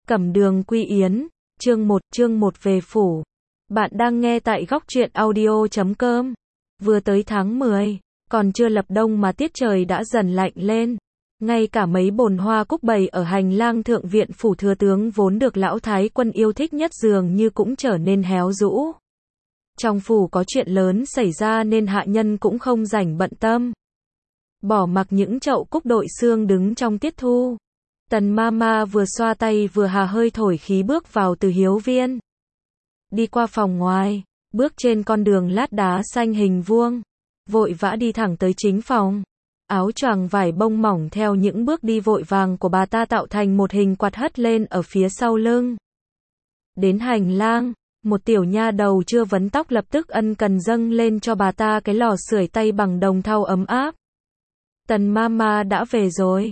Cẩm Đường Quy Yến, chương 1 về phủ. Bạn đang nghe tại góc truyện audio.com. Vừa tới tháng 10, còn chưa lập đông mà tiết trời đã dần lạnh lên. Ngay cả mấy bồn hoa cúc bày ở hành lang thượng viện phủ thừa tướng vốn được lão thái quân yêu thích nhất dường như cũng trở nên héo rũ. Trong phủ có chuyện lớn xảy ra nên hạ nhân cũng không rảnh bận tâm. Bỏ mặc những chậu cúc đội xương đứng trong tiết thu. Tần Mama vừa xoa tay vừa hà hơi thổi khí bước vào từ hiếu viên. Đi qua phòng ngoài, bước trên con đường lát đá xanh hình vuông, vội vã đi thẳng tới chính phòng. Áo choàng vải bông mỏng theo những bước đi vội vàng của bà ta tạo thành một hình quạt hất lên ở phía sau lưng. Đến hành lang, một tiểu nha đầu chưa vấn tóc lập tức ân cần dâng lên cho bà ta cái lò sưởi tay bằng đồng thau ấm áp. Tần Mama đã về rồi.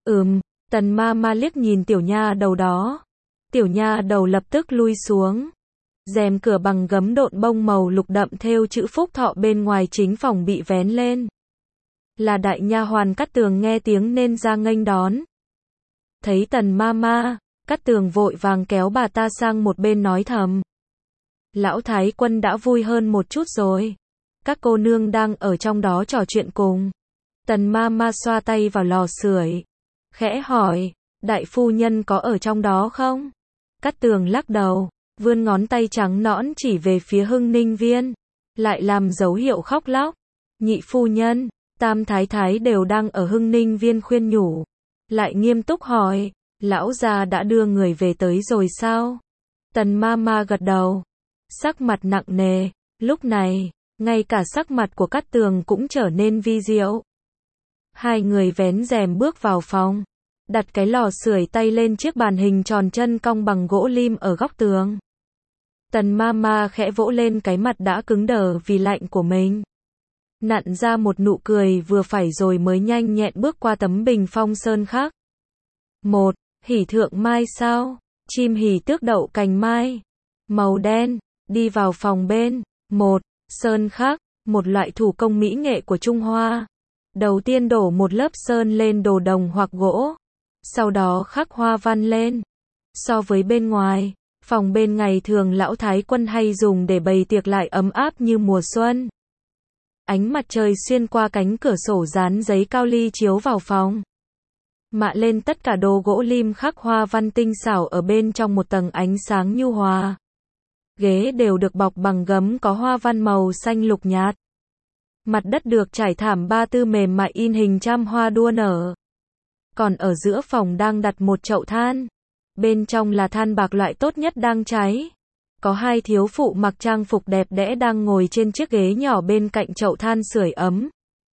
Tần Mama liếc nhìn tiểu nha đầu đó. Tiểu nha đầu lập tức lui xuống. Rèm cửa bằng gấm độn bông màu lục đậm thêu chữ Phúc Thọ bên ngoài chính phòng bị vén lên. Là đại nha hoàn Cát Tường nghe tiếng nên ra nghênh đón. Thấy Tần Mama, Cát Tường vội vàng kéo bà ta sang một bên nói thầm. Lão thái quân đã vui hơn một chút rồi. Các cô nương đang ở trong đó trò chuyện cùng. Tần Mama xoa tay vào lò sưởi, khẽ hỏi, đại phu nhân có ở trong đó không? Cát Tường lắc đầu, vươn ngón tay trắng nõn chỉ về phía Hưng Ninh Viên, lại làm dấu hiệu khóc lóc. Nhị phu nhân, tam thái thái đều đang ở Hưng Ninh Viên khuyên nhủ. Lại nghiêm túc hỏi, lão gia đã đưa người về tới rồi sao? Tần Mama gật đầu, sắc mặt nặng nề. Lúc này, ngay cả sắc mặt của Cát Tường cũng trở nên vi diệu. Hai người vén rèm bước vào phòng, đặt cái lò sưởi tay lên chiếc bàn hình tròn chân cong bằng gỗ lim ở góc tường. Tần Mama khẽ vỗ lên cái mặt đã cứng đờ vì lạnh của mình. Nặn ra một nụ cười vừa phải rồi mới nhanh nhẹn bước qua tấm bình phong sơn khắc. Một, hỉ thượng mai sao? Chim hỉ tước đậu cành mai. Màu đen, đi vào phòng bên. Một, sơn khắc, một loại thủ công mỹ nghệ của Trung Hoa. Đầu tiên đổ một lớp sơn lên đồ đồng hoặc gỗ, sau đó khắc hoa văn lên. So với bên ngoài, phòng bên ngày thường lão thái quân hay dùng để bày tiệc lại ấm áp như mùa xuân. Ánh mặt trời xuyên qua cánh cửa sổ dán giấy cao ly chiếu vào phòng, mạ lên tất cả đồ gỗ lim khắc hoa văn tinh xảo ở bên trong một tầng ánh sáng nhu hòa. Ghế đều được bọc bằng gấm có hoa văn màu xanh lục nhạt. Mặt đất được trải thảm ba tư mềm mại in hình trăm hoa đua nở. Còn ở giữa phòng đang đặt một chậu than. Bên trong là than bạc loại tốt nhất đang cháy. Có hai thiếu phụ mặc trang phục đẹp đẽ đang ngồi trên chiếc ghế nhỏ bên cạnh chậu than sưởi ấm.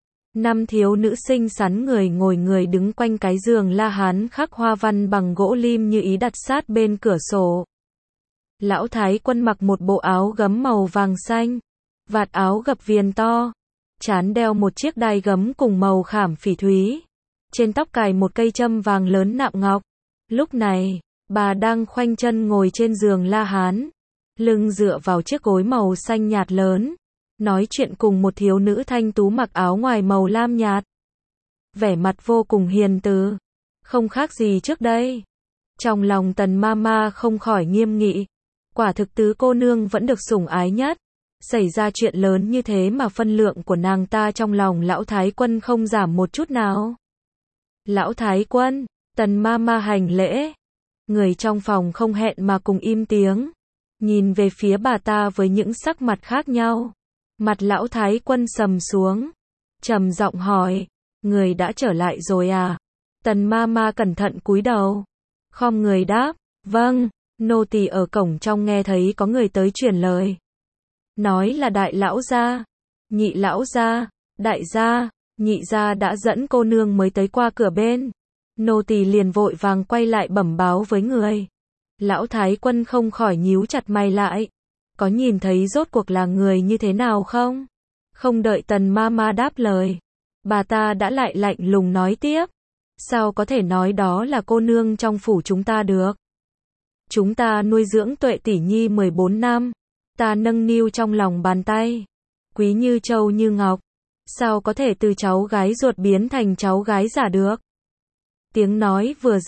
5 thiếu nữ xinh xắn người đứng quanh cái giường La Hán khắc hoa văn bằng gỗ lim như ý đặt sát bên cửa sổ. Lão thái quân mặc một bộ áo gấm màu vàng xanh, vạt áo gập viền to. Trán đeo một chiếc đai gấm cùng màu khảm phỉ thúy. Trên tóc cài một cây châm vàng lớn nạm ngọc. Lúc này, bà đang khoanh chân ngồi trên giường La Hán, lưng dựa vào chiếc gối màu xanh nhạt lớn, nói chuyện cùng một thiếu nữ thanh tú mặc áo ngoài màu lam nhạt. Vẻ mặt vô cùng hiền từ, không khác gì trước đây. Trong lòng Tần Mama không khỏi nghiêm nghị. Quả thực tứ cô nương vẫn được sủng ái nhất. Xảy ra chuyện lớn như thế mà phân lượng của nàng ta trong lòng lão thái quân không giảm một chút nào. Lão thái quân, Tần Mama hành lễ. Người trong phòng không hẹn mà cùng im tiếng, nhìn về phía bà ta với những sắc mặt khác nhau. Mặt lão thái quân sầm xuống, trầm giọng hỏi, người đã trở lại rồi à? Tần Mama cẩn thận cúi đầu, khom người đáp, vâng. Nô tỳ ở cổng trong nghe thấy có người tới truyền lời. Nói là đại lão gia, nhị lão gia, đại gia, nhị gia đã dẫn cô nương mới tới qua cửa bên. Nô tỳ liền vội vàng quay lại bẩm báo với người. Lão thái quân không khỏi nhíu chặt mày lại. Có nhìn thấy rốt cuộc là người như thế nào không? Không đợi Tần Mama đáp lời, bà ta đã lại lạnh lùng nói tiếp. Sao có thể nói đó là cô nương trong phủ chúng ta được? Chúng ta nuôi dưỡng Tuệ tỷ nhi 14 năm. Ta nâng niu trong lòng bàn tay, quý như châu như ngọc, sao có thể từ cháu gái ruột biến thành cháu gái giả được? Tiếng nói vừa dứt,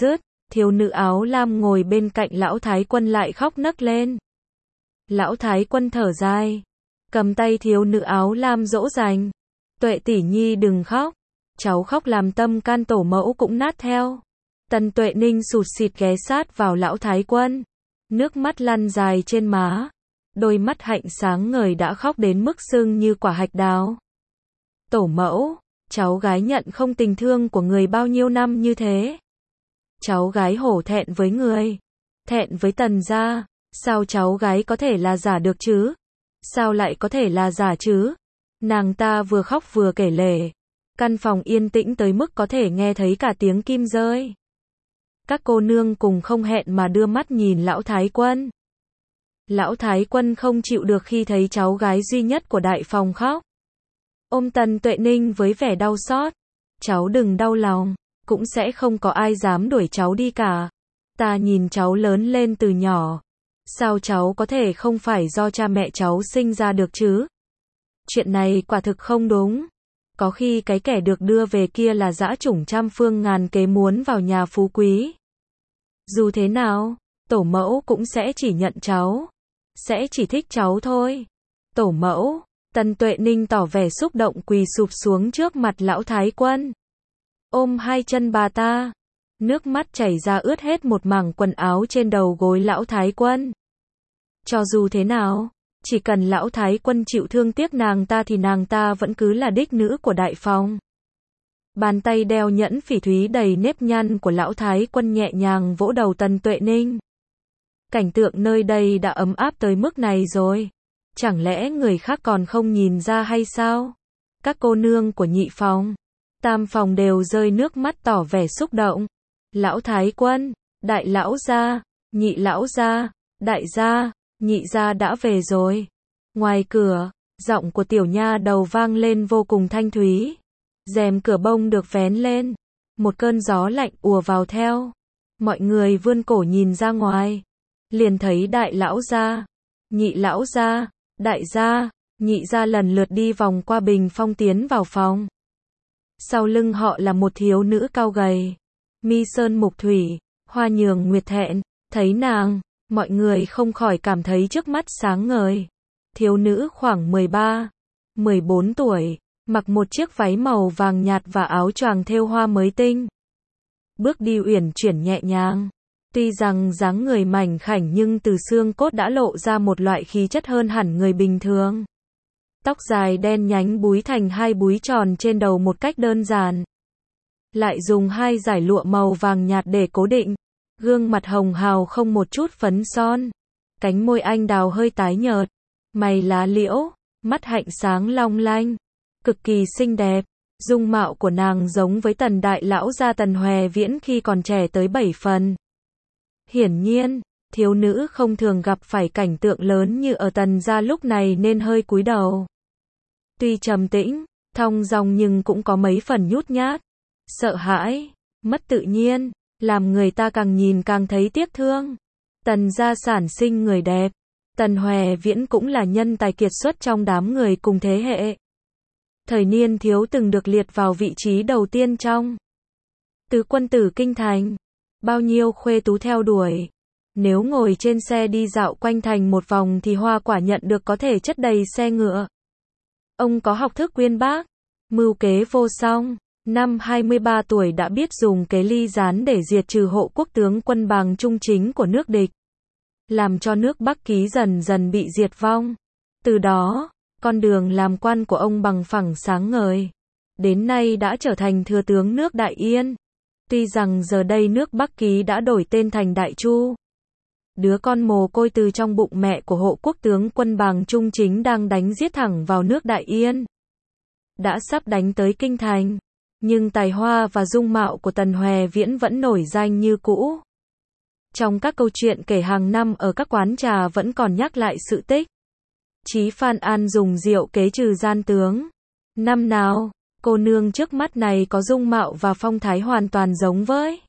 Thiếu nữ áo lam ngồi bên cạnh lão thái quân lại khóc nấc lên. Lão thái quân thở dài, cầm tay thiếu nữ áo lam dỗ dành. Tuệ tỷ nhi đừng khóc. Cháu khóc làm tâm can tổ mẫu cũng nát theo. Tần Tuệ Ninh sụt sịt ghé sát vào lão thái quân. Nước mắt lăn dài trên má. Đôi mắt hạnh sáng ngời đã khóc đến mức sưng như quả hạch đào. Tổ mẫu, cháu gái nhận không tình thương của người bao nhiêu năm như thế. Cháu gái hổ thẹn với người. Thẹn với Tần gia. Sao cháu gái có thể là giả được chứ? Sao lại có thể là giả chứ? Nàng ta vừa khóc vừa kể lể. Căn phòng yên tĩnh tới mức có thể nghe thấy cả tiếng kim rơi. Các cô nương cùng không hẹn mà đưa mắt nhìn lão thái quân. Lão thái quân không chịu được khi thấy cháu gái duy nhất của đại phòng khóc. Ôm Tần Tuệ Ninh với vẻ đau xót. Cháu đừng đau lòng, cũng sẽ không có ai dám đuổi cháu đi cả. Ta nhìn cháu lớn lên từ nhỏ. Sao cháu có thể không phải do cha mẹ cháu sinh ra được chứ? Chuyện này quả thực không đúng. Có khi cái kẻ được đưa về kia là dã chủng trăm phương ngàn kế muốn vào nhà phú quý. Dù thế nào, tổ mẫu cũng sẽ chỉ nhận cháu. Sẽ chỉ thích cháu thôi. Tổ mẫu, Tần Tuệ Ninh tỏ vẻ xúc động quỳ sụp xuống trước mặt lão thái quân. Ôm hai chân bà ta. Nước mắt chảy ra ướt hết một mảng quần áo trên đầu gối lão thái quân. Cho dù thế nào, chỉ cần lão thái quân chịu thương tiếc nàng ta thì nàng ta vẫn cứ là đích nữ của đại phòng. Bàn tay đeo nhẫn phỉ thúy đầy nếp nhăn của lão thái quân nhẹ nhàng vỗ đầu Tần Tuệ Ninh. Cảnh tượng nơi đây đã ấm áp tới mức này rồi. Chẳng lẽ người khác còn không nhìn ra hay sao? Các cô nương của nhị phòng, tam phòng đều rơi nước mắt tỏ vẻ xúc động. Lão thái quân, đại lão gia, nhị lão gia, đại gia, nhị gia đã về rồi. Ngoài cửa, giọng của tiểu nha đầu vang lên vô cùng thanh thúy. Rèm cửa bông được vén lên. Một cơn gió lạnh ùa vào theo. Mọi người vươn cổ nhìn ra ngoài. Liền thấy đại lão gia, nhị lão gia, đại gia, nhị gia lần lượt đi vòng qua bình phong tiến vào phòng. Sau lưng họ là một thiếu nữ cao gầy. Mi sơn mục thủy, hoa nhường nguyệt thẹn. Thấy nàng, mọi người không khỏi cảm thấy trước mắt sáng ngời. Thiếu nữ khoảng 13, 14 tuổi, mặc một chiếc váy màu vàng nhạt và áo choàng thêu hoa mới tinh. Bước đi uyển chuyển nhẹ nhàng. Tuy rằng dáng người mảnh khảnh nhưng từ xương cốt đã lộ ra một loại khí chất hơn hẳn người bình thường. Tóc dài đen nhánh búi thành hai búi tròn trên đầu một cách đơn giản. Lại dùng hai dải lụa màu vàng nhạt để cố định. Gương mặt hồng hào không một chút phấn son. Cánh môi anh đào hơi tái nhợt. Mày lá liễu, mắt hạnh sáng long lanh. Cực kỳ xinh đẹp. Dung mạo của nàng giống với Tần đại lão gia Tần Hòe Viễn khi còn trẻ tới 7 phần. Hiển nhiên, thiếu nữ không thường gặp phải cảnh tượng lớn như ở Tần gia lúc này nên hơi cúi đầu. Tuy trầm tĩnh, thong dong nhưng cũng có mấy phần nhút nhát, sợ hãi, mất tự nhiên, làm người ta càng nhìn càng thấy tiếc thương. Tần gia sản sinh người đẹp, Tần Hòe Viễn cũng là nhân tài kiệt xuất trong đám người cùng thế hệ. Thời niên thiếu từng được liệt vào vị trí đầu tiên trong tứ quân tử kinh thành. Bao nhiêu khuê tú theo đuổi. Nếu ngồi trên xe đi dạo quanh thành một vòng thì Hoa quả nhận được có thể chất đầy xe ngựa. Ông có học thức uyên bác, mưu kế vô song. Năm 23 tuổi đã biết dùng kế ly gián để diệt trừ hộ quốc tướng quân Bàng Trung chính của nước địch. Làm cho nước Bắc Ký dần dần bị diệt vong. Từ đó, con đường làm quan của ông bằng phẳng sáng ngời. Đến nay đã trở thành thừa tướng nước Đại Yên. Tuy rằng giờ đây nước Bắc Ký đã đổi tên thành Đại Chu. Đứa con mồ côi từ trong bụng mẹ của hộ quốc tướng quân Bàng Trung chính đang đánh giết thẳng vào nước Đại Yên. Đã sắp đánh tới kinh thành. Nhưng tài hoa và dung mạo của Tần Hòe Viễn vẫn nổi danh như cũ. Trong các câu chuyện kể hàng năm ở các quán trà vẫn còn nhắc lại sự tích. Chí Phan An dùng rượu kế trừ gian tướng. Năm nào, cô nương trước mắt này có dung mạo và phong thái hoàn toàn giống với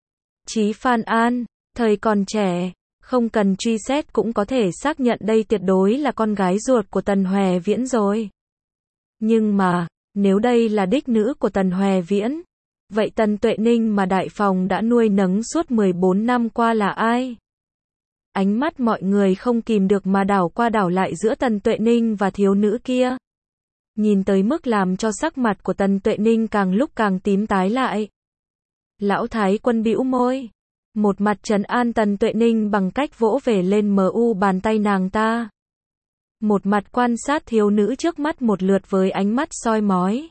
Chí Phan An, thời còn trẻ, không cần truy xét cũng có thể xác nhận đây tuyệt đối là con gái ruột của Tần Hòe Viễn rồi. Nhưng mà, nếu đây là đích nữ của Tần Hòe Viễn, Vậy Tần Tuệ Ninh mà đại phòng đã nuôi nấng suốt 14 năm qua là ai? Ánh mắt mọi người không kìm được mà đảo qua đảo lại giữa Tần Tuệ Ninh và thiếu nữ kia. Nhìn tới mức làm cho sắc mặt của Tần Tuệ Ninh càng lúc càng tím tái lại. Lão Thái Quân bĩu môi. Một mặt trấn an Tần Tuệ Ninh bằng cách vỗ về lên bàn tay nàng ta. Một mặt quan sát thiếu nữ trước mắt một lượt với ánh mắt soi mói.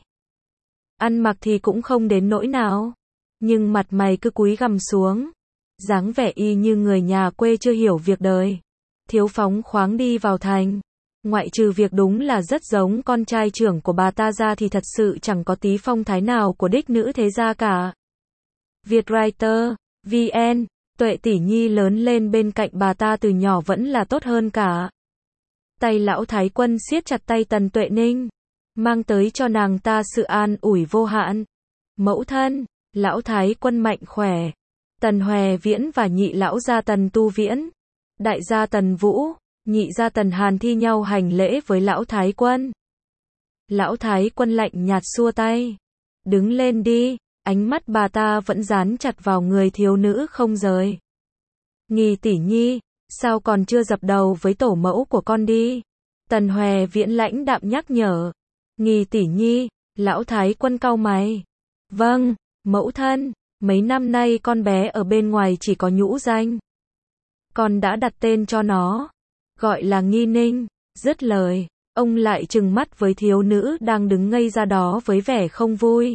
Ăn mặc thì cũng không đến nỗi nào. Nhưng mặt mày cứ cúi gằm xuống. Dáng vẻ y như người nhà quê chưa hiểu việc đời. Thiếu phóng khoáng đi vào thành. Ngoại trừ việc đúng là rất giống con trai trưởng của bà ta ra thì thật sự chẳng có tí phong thái nào của đích nữ thế gia cả. Vietwriter, VN, Tuệ tỷ nhi lớn lên bên cạnh bà ta từ nhỏ vẫn là tốt hơn cả. Tay lão Thái Quân siết chặt tay Tần Tuệ Ninh, mang tới cho nàng ta sự an ủi vô hạn. Mẫu thân, lão Thái Quân mạnh khỏe. Tần Hòe Viễn và nhị lão gia Tần Tu Viễn, đại gia Tần Vũ, nhị gia Tần Hàn thi nhau hành lễ với lão Thái Quân. Lão Thái Quân lạnh nhạt xua tay. Đứng lên đi, ánh mắt bà ta vẫn dán chặt vào người thiếu nữ không rời. Nghi tỷ nhi, sao còn chưa dập đầu với tổ mẫu của con đi? Tần Hòe Viễn lãnh đạm nhắc nhở. Nghi tỷ nhi, lão Thái Quân cau mày. Vâng, mẫu thân, mấy năm nay con bé ở bên ngoài chỉ có nhũ danh. Con đã đặt tên cho nó, gọi là Nghi Ninh. Dứt lời, ông lại trừng mắt với thiếu nữ đang đứng ngây ra đó với vẻ không vui.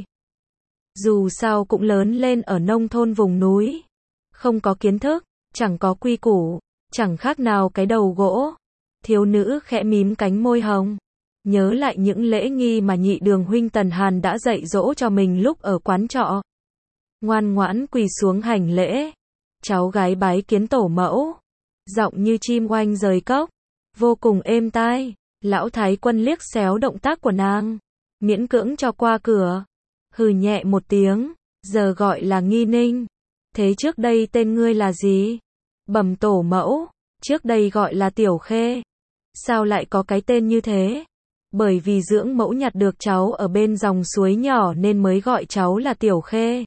Dù sao cũng lớn lên ở nông thôn vùng núi, không có kiến thức, chẳng có quy củ, chẳng khác nào cái đầu gỗ. Thiếu nữ khẽ mím cánh môi hồng, nhớ lại những lễ nghi mà nhị đường huynh Tần Hàn đã dạy dỗ cho mình lúc ở quán trọ. Ngoan ngoãn quỳ xuống hành lễ. Cháu gái bái kiến tổ mẫu. Giọng như chim oanh rời cốc, vô cùng êm tai. Lão Thái Quân liếc xéo động tác của nàng, miễn cưỡng cho qua cửa. Hừ nhẹ một tiếng, giờ gọi là Nghi Ninh. Thế trước đây tên ngươi là gì? Bẩm tổ mẫu, trước đây gọi là Tiểu Khê. Sao lại có cái tên như thế? Bởi vì dưỡng mẫu nhặt được cháu ở bên dòng suối nhỏ nên mới gọi cháu là Tiểu Khê.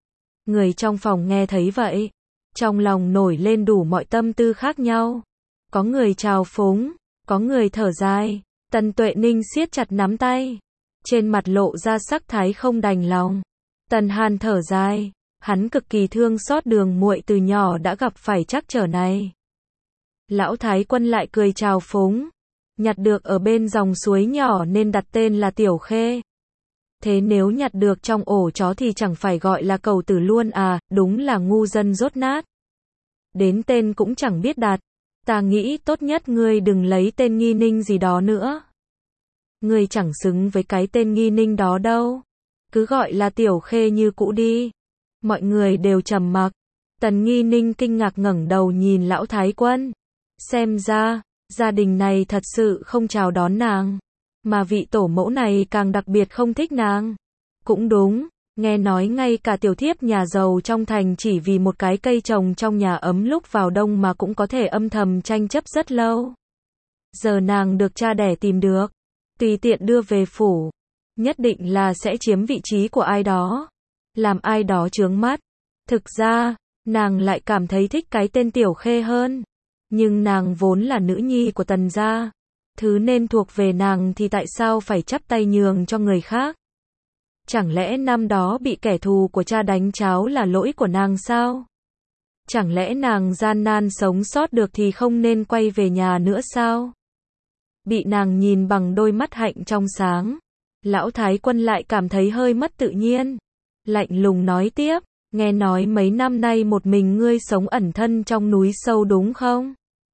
Người trong phòng nghe thấy vậy, trong lòng nổi lên đủ mọi tâm tư khác nhau. Có người trào phúng, có người thở dài. Tần Tuệ Ninh siết chặt nắm tay, trên mặt lộ ra sắc thái không đành lòng. Tần Hàn thở dài, hắn cực kỳ thương xót đường muội từ nhỏ đã gặp phải trắc trở này. Lão Thái Quân lại cười trào phúng, nhặt được ở bên dòng suối nhỏ nên đặt tên là Tiểu Khê. Thế nếu nhặt được trong ổ chó thì chẳng phải gọi là cầu tử luôn à, đúng là ngu dân dốt nát. Đến tên cũng chẳng biết đặt. Ta nghĩ tốt nhất ngươi đừng lấy tên Nghi Ninh gì đó nữa. Ngươi chẳng xứng với cái tên Nghi Ninh đó đâu. Cứ gọi là Tiểu Khê như cũ đi. Mọi người đều trầm mặc. Tần Nghi Ninh kinh ngạc ngẩng đầu nhìn lão Thái Quân. Xem ra, gia đình này thật sự không chào đón nàng. Mà vị tổ mẫu này càng đặc biệt không thích nàng. Cũng đúng, nghe nói ngay cả tiểu thiếp nhà giàu trong thành chỉ vì một cái cây trồng trong nhà ấm lúc vào đông mà cũng có thể âm thầm tranh chấp rất lâu. Giờ nàng được cha đẻ tìm được, tùy tiện đưa về phủ, nhất định là sẽ chiếm vị trí của ai đó, làm ai đó chướng mắt. Thực ra, nàng lại cảm thấy thích cái tên Tiểu Khê hơn. Nhưng nàng vốn là nữ nhi của Tần gia. Thứ nên thuộc về nàng thì tại sao phải chắp tay nhường cho người khác? Chẳng lẽ năm đó bị kẻ thù của cha đánh cháo là lỗi của nàng sao? Chẳng lẽ nàng gian nan sống sót được thì không nên quay về nhà nữa sao? Bị nàng nhìn bằng đôi mắt hạnh trong sáng, lão Thái Quân lại cảm thấy hơi mất tự nhiên. Lạnh lùng nói tiếp, nghe nói mấy năm nay một mình ngươi sống ẩn thân trong núi sâu đúng không?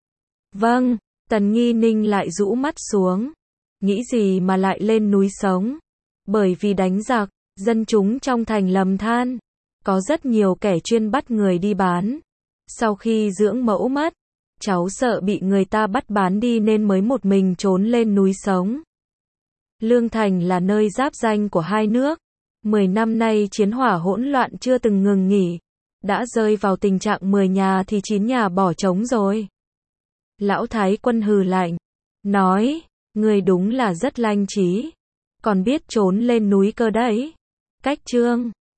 Vâng. Tần Nghi Ninh lại rũ mắt xuống. Nghĩ gì mà lại lên núi sống? Bởi vì đánh giặc, dân chúng trong thành lầm than. Có rất nhiều kẻ chuyên bắt người đi bán. Sau khi dưỡng mẫu mất, cháu sợ bị người ta bắt bán đi nên mới một mình trốn lên núi sống. Lương Thành là nơi giáp ranh của hai nước. 10 năm nay chiến hỏa hỗn loạn chưa từng ngừng nghỉ. Đã rơi vào tình trạng 10 nhà thì 9 nhà bỏ trống rồi. Lão Thái Quân hừ lạnh, nói, người đúng là rất lanh trí, còn biết trốn lên núi cơ đấy. Cách chương